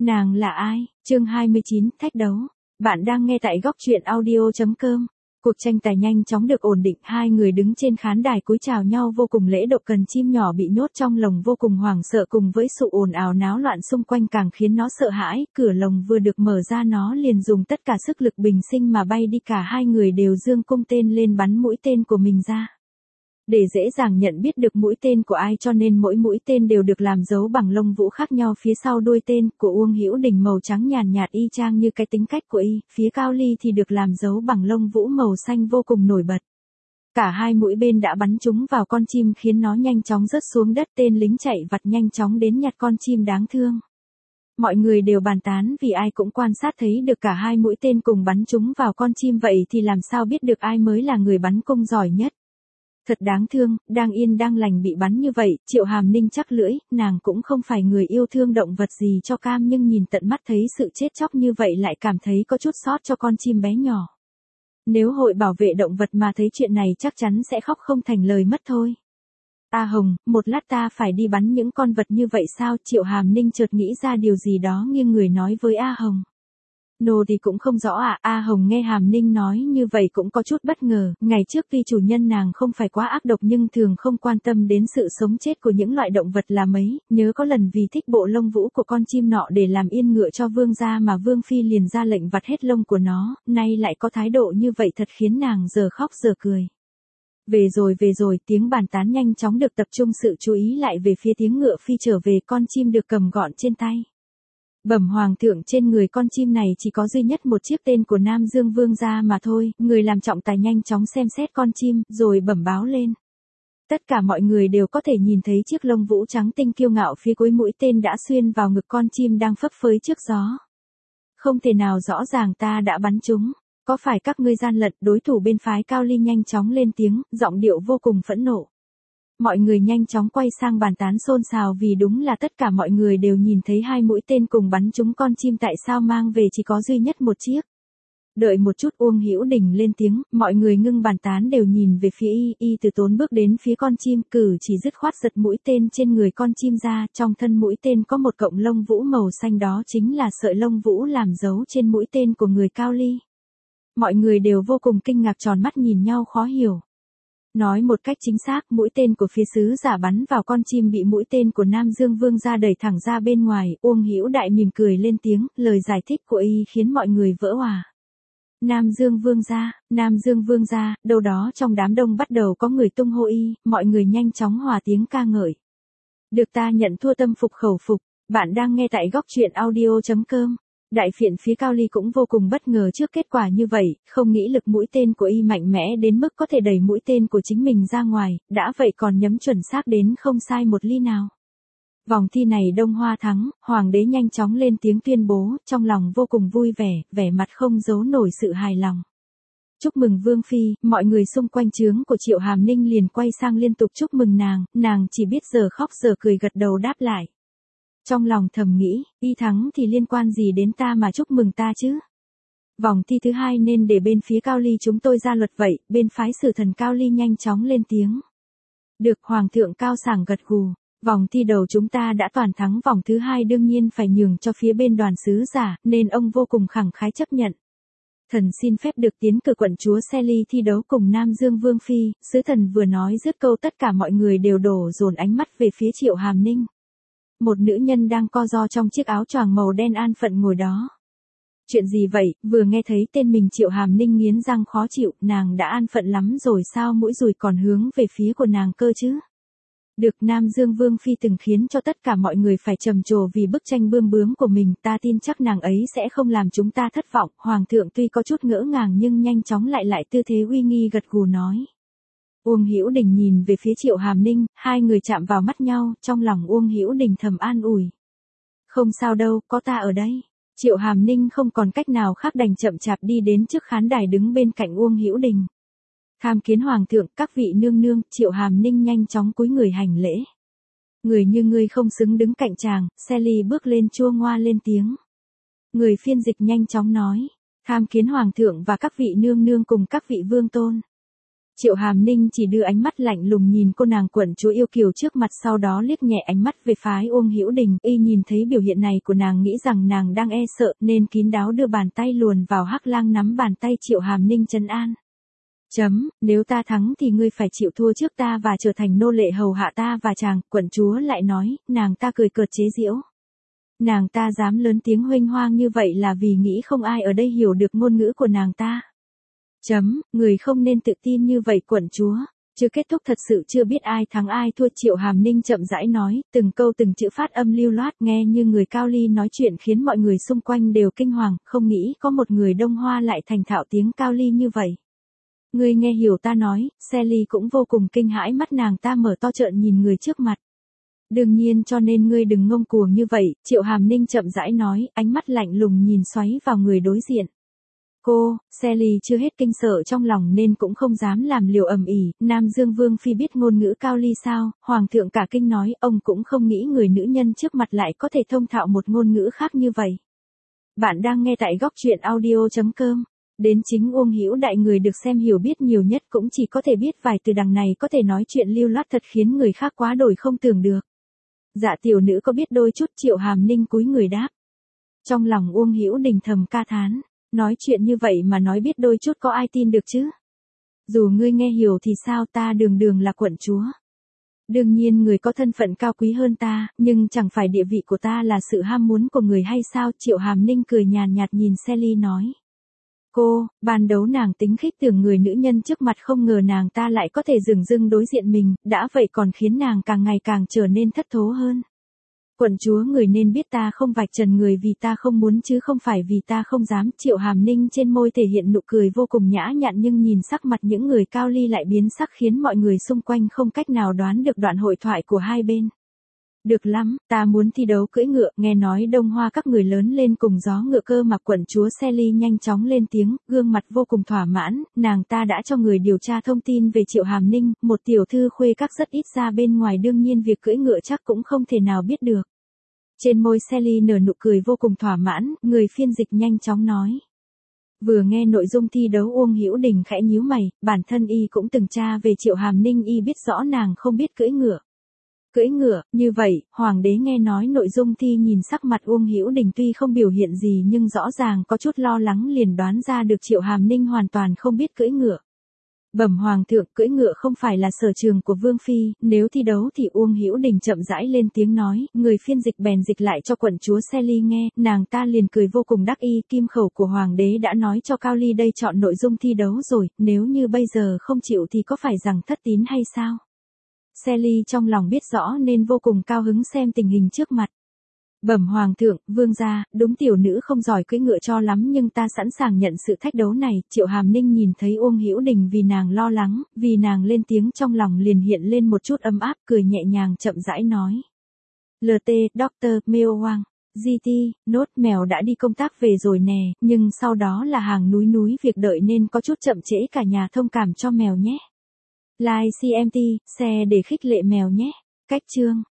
Nàng là ai? Chương 29, thách đấu. Bạn đang nghe tại góc truyện audio.com. Cuộc tranh tài nhanh chóng được ổn định, hai người đứng trên khán đài cúi chào nhau vô cùng lễ độ. Cần chim nhỏ bị nhốt trong lồng vô cùng hoảng sợ, cùng với sự ồn ào náo loạn xung quanh càng khiến nó sợ hãi. Cửa lồng vừa được mở ra nó liền dùng tất cả sức lực bình sinh mà bay đi, cả hai người đều giương cung tên lên bắn mũi tên của mình ra. Để dễ dàng nhận biết được mũi tên của ai cho nên mỗi mũi tên đều được làm dấu bằng lông vũ khác nhau phía sau đuôi tên. Của Uông Hữu Đình màu trắng nhàn nhạt y chang như cái tính cách của y, phía Cao Ly thì được làm dấu bằng lông vũ màu xanh vô cùng nổi bật. Cả hai mũi bên đã bắn trúng vào con chim khiến nó nhanh chóng rớt xuống đất, tên lính chạy vặt nhanh chóng đến nhặt con chim đáng thương. Mọi người đều bàn tán vì ai cũng quan sát thấy được cả hai mũi tên cùng bắn trúng vào con chim, vậy thì làm sao biết được ai mới là người bắn cung giỏi nhất. Thật đáng thương, đang yên đang lành bị bắn như vậy. Triệu Hàm Ninh chắc lưỡi, nàng cũng không phải người yêu thương động vật gì cho cam, nhưng nhìn tận mắt thấy sự chết chóc như vậy lại cảm thấy có chút xót cho con chim bé nhỏ. Nếu hội bảo vệ động vật mà thấy chuyện này chắc chắn sẽ khóc không thành lời mất thôi. A Hồng, một lát ta phải đi bắn những con vật như vậy sao? Triệu Hàm Ninh chợt nghĩ ra điều gì đó nghiêng người nói với A Hồng. Nô thì cũng không rõ ạ. A Hồng nghe Hàm Ninh nói như vậy cũng có chút bất ngờ. Ngày trước tuy chủ nhân nàng không phải quá ác độc nhưng thường không quan tâm đến sự sống chết của những loại động vật là mấy. Nhớ có lần vì thích bộ lông vũ của con chim nọ để làm yên ngựa cho vương gia mà vương phi liền ra lệnh vặt hết lông của nó. Nay lại có thái độ như vậy thật khiến nàng giờ khóc giờ cười. Về rồi, tiếng bàn tán nhanh chóng được tập trung sự chú ý lại về phía tiếng ngựa phi trở về, con chim được cầm gọn trên tay. Bẩm hoàng thượng, trên người con chim này chỉ có duy nhất một chiếc tên của Nam Dương Vương gia mà thôi. Người làm trọng tài nhanh chóng xem xét con chim, rồi bẩm báo lên. Tất cả mọi người đều có thể nhìn thấy chiếc lông vũ trắng tinh kiêu ngạo phía cuối mũi tên đã xuyên vào ngực con chim đang phấp phới trước gió. Không thể nào, rõ ràng ta đã bắn chúng. Có phải các ngươi gian lận? Đối thủ bên phái Cao Ly nhanh chóng lên tiếng, giọng điệu vô cùng phẫn nộ. Mọi người nhanh chóng quay sang bàn tán xôn xào vì đúng là tất cả mọi người đều nhìn thấy hai mũi tên cùng bắn trúng con chim, tại sao mang về chỉ có duy nhất một chiếc. Đợi một chút, Uông Hữu Đình lên tiếng, mọi người ngưng bàn tán đều nhìn về phía y từ tốn bước đến phía con chim, cử chỉ dứt khoát giật mũi tên trên người con chim ra, trong thân mũi tên có một cọng lông vũ màu xanh, đó chính là sợi lông vũ làm dấu trên mũi tên của người Cao Ly. Mọi người đều vô cùng kinh ngạc, tròn mắt nhìn nhau khó hiểu. Nói một cách chính xác, mũi tên của phía sứ giả bắn vào con chim bị mũi tên của Nam Dương Vương gia đẩy thẳng ra bên ngoài. Uông Hữu Đại mỉm cười lên tiếng, lời giải thích của y khiến mọi người vỡ òa. Nam Dương Vương gia, đâu đó trong đám đông bắt đầu có người tung hô y, mọi người nhanh chóng hòa tiếng ca ngợi. Được ta nhận thua tâm phục khẩu phục. Bạn đang nghe tại góc truyện audio.com. Đại phiện phía Cao Ly cũng vô cùng bất ngờ trước kết quả như vậy, không nghĩ lực mũi tên của y mạnh mẽ đến mức có thể đẩy mũi tên của chính mình ra ngoài, đã vậy còn nhắm chuẩn xác đến không sai một ly nào. Vòng thi này Đông Hoa thắng, hoàng đế nhanh chóng lên tiếng tuyên bố, trong lòng vô cùng vui vẻ, vẻ mặt không giấu nổi sự hài lòng. Chúc mừng Vương Phi, mọi người xung quanh trướng của Triệu Hàm Ninh liền quay sang liên tục chúc mừng nàng chỉ biết giờ khóc giờ cười gật đầu đáp lại. Trong lòng thầm nghĩ, y thắng thì liên quan gì đến ta mà chúc mừng ta chứ? Vòng thi thứ hai nên để bên phía Cao Ly chúng tôi ra luật vậy. Bên phái Sử Thần Cao Ly nhanh chóng lên tiếng. Được, hoàng thượng cao sảng gật gù. Vòng thi đầu chúng ta đã toàn thắng, vòng thứ hai đương nhiên phải nhường cho phía bên đoàn sứ giả, nên ông vô cùng khẳng khái chấp nhận. Thần xin phép được tiến cử quận chúa Sally thi đấu cùng Nam Dương Vương Phi. Sứ thần vừa nói dứt câu, tất cả mọi người đều đổ dồn ánh mắt về phía Triệu Hàm Ninh. Một nữ nhân đang co ro trong chiếc áo choàng màu đen an phận ngồi đó. Chuyện gì vậy? Vừa nghe thấy tên mình Triệu Hàm Ninh nghiến răng khó chịu, nàng đã an phận lắm rồi sao mũi dùi còn hướng về phía của nàng cơ chứ? Được, Nam Dương Vương Phi từng khiến cho tất cả mọi người phải trầm trồ vì bức tranh bươm bướm của mình, ta tin chắc nàng ấy sẽ không làm chúng ta thất vọng. Hoàng thượng tuy có chút ngỡ ngàng nhưng nhanh chóng lại tư thế uy nghi gật gù nói. Uông Hữu Đình nhìn về phía Triệu Hàm Ninh, hai người chạm vào mắt nhau, trong lòng Uông Hữu Đình thầm an ủi. Không sao đâu, có ta ở đây. Triệu Hàm Ninh không còn cách nào khác đành chậm chạp đi đến trước khán đài đứng bên cạnh Uông Hữu Đình. Tham kiến hoàng thượng, các vị nương nương. Triệu Hàm Ninh nhanh chóng cúi người hành lễ. Người như ngươi không xứng đứng cạnh chàng. Sally bước lên chua ngoa lên tiếng. Người phiên dịch nhanh chóng nói. Tham kiến hoàng thượng và các vị nương nương cùng các vị vương tôn. Triệu Hàm Ninh chỉ đưa ánh mắt lạnh lùng nhìn cô nàng quận chúa yêu kiều trước mặt, sau đó liếc nhẹ ánh mắt về phái Uông Hữu Đình, y nhìn thấy biểu hiện này của nàng nghĩ rằng nàng đang e sợ nên kín đáo đưa bàn tay luồn vào hắc lang nắm bàn tay Triệu Hàm Ninh trấn an. Nếu ta thắng thì ngươi phải chịu thua trước ta và trở thành nô lệ hầu hạ ta và chàng, quận chúa lại nói, nàng ta cười cợt chế giễu. Nàng ta dám lớn tiếng huênh hoang như vậy là vì nghĩ không ai ở đây hiểu được ngôn ngữ của nàng ta. Người không nên tự tin như vậy quận chúa. Chưa kết thúc thật sự chưa biết ai thắng ai thua, Triệu Hàm Ninh chậm rãi nói, từng câu từng chữ phát âm lưu loát nghe như người Cao Ly nói chuyện khiến mọi người xung quanh đều kinh hoàng, không nghĩ có một người Đông Hoa lại thành thạo tiếng Cao Ly như vậy. Ngươi nghe hiểu ta nói, Sally cũng vô cùng kinh hãi, mắt nàng ta mở to trợn nhìn người trước mặt. Đương nhiên cho nên ngươi đừng ngông cuồng như vậy, Triệu Hàm Ninh chậm rãi nói, ánh mắt lạnh lùng nhìn xoáy vào người đối diện. Sally chưa hết kinh sợ trong lòng nên cũng không dám làm liều ầm ĩ. Nam Dương Vương Phi biết ngôn ngữ Cao Ly sao? Hoàng thượng cả kinh nói, ông cũng không nghĩ người nữ nhân trước mặt lại có thể thông thạo một ngôn ngữ khác như vậy. Bạn đang nghe tại góc truyện audio.com. Đến chính Uông Hữu Đại, người được xem hiểu biết nhiều nhất, cũng chỉ có thể biết vài từ đằng này có thể nói chuyện lưu loát thật khiến người khác quá đổi không tưởng được. Dạ tiểu nữ có biết đôi chút, Triệu Hàm Ninh cúi người đáp. Trong lòng Uông Hữu Đình thầm ca thán, nói chuyện như vậy mà nói biết đôi chút có ai tin được chứ? Dù ngươi nghe hiểu thì sao, ta đường đường là quận chúa. Đương nhiên người có thân phận cao quý hơn ta, nhưng chẳng phải địa vị của ta là sự ham muốn của người hay sao? Triệu Hàm Ninh cười nhàn nhạt nhìn Sally nói. Ban đầu nàng tính khích tưởng người nữ nhân trước mặt, không ngờ nàng ta lại có thể dửng dưng đối diện mình, đã vậy còn khiến nàng càng ngày càng trở nên thất thố hơn. Quận chúa, người nên biết ta không vạch trần người vì ta không muốn chứ không phải vì ta không dám. Triệu Hàm Ninh trên môi thể hiện nụ cười vô cùng nhã nhặn, nhưng nhìn sắc mặt những người Cao Ly lại biến sắc khiến mọi người xung quanh không cách nào đoán được đoạn hội thoại của hai bên. Được lắm, ta muốn thi đấu cưỡi ngựa, nghe nói Đông Hoa các người lớn lên cùng gió ngựa cơ mà. Quận chúa Sally nhanh chóng lên tiếng, gương mặt vô cùng thỏa mãn, nàng ta đã cho người điều tra thông tin về Triệu Hàm Ninh, một tiểu thư khuê các rất ít ra bên ngoài, đương nhiên việc cưỡi ngựa chắc cũng không thể nào biết được. Trên môi Sally nở nụ cười vô cùng thỏa mãn, người phiên dịch nhanh chóng nói. Vừa nghe nội dung thi đấu, Uông Hữu Đình khẽ nhíu mày, bản thân y cũng từng tra về Triệu Hàm Ninh, y biết rõ nàng không biết cưỡi ngựa. Cưỡi ngựa, như vậy, hoàng đế nghe nói nội dung thi, nhìn sắc mặt Uông Hữu Đình tuy không biểu hiện gì nhưng rõ ràng có chút lo lắng, liền đoán ra được Triệu Hàm Ninh hoàn toàn không biết cưỡi ngựa. Bẩm hoàng thượng, cưỡi ngựa không phải là sở trường của Vương Phi, nếu thi đấu thì Uông Hữu Đình chậm rãi lên tiếng nói, người phiên dịch bèn dịch lại cho quận chúa Sally nghe, nàng ta liền cười vô cùng đắc ý, kim khẩu của hoàng đế đã nói cho Cao Ly đây chọn nội dung thi đấu rồi, nếu như bây giờ không chịu thì có phải rằng thất tín hay sao? Sally trong lòng biết rõ nên vô cùng cao hứng xem tình hình trước mặt. Bẩm hoàng thượng, vương gia, đúng tiểu nữ không giỏi cưỡi ngựa cho lắm nhưng ta sẵn sàng nhận sự thách đấu này. Triệu Hàm Ninh nhìn thấy Uông Hữu Đình vì nàng lo lắng, vì nàng lên tiếng trong lòng liền hiện lên một chút ấm áp, cười nhẹ nhàng chậm rãi nói. LT, Dr. Meo Wang, GT, nốt mèo đã đi công tác về rồi nè, nhưng sau đó là hàng núi việc đợi nên có chút chậm trễ, cả nhà thông cảm cho mèo nhé. Like CMT, share để khích lệ mèo nhé. Cách chương.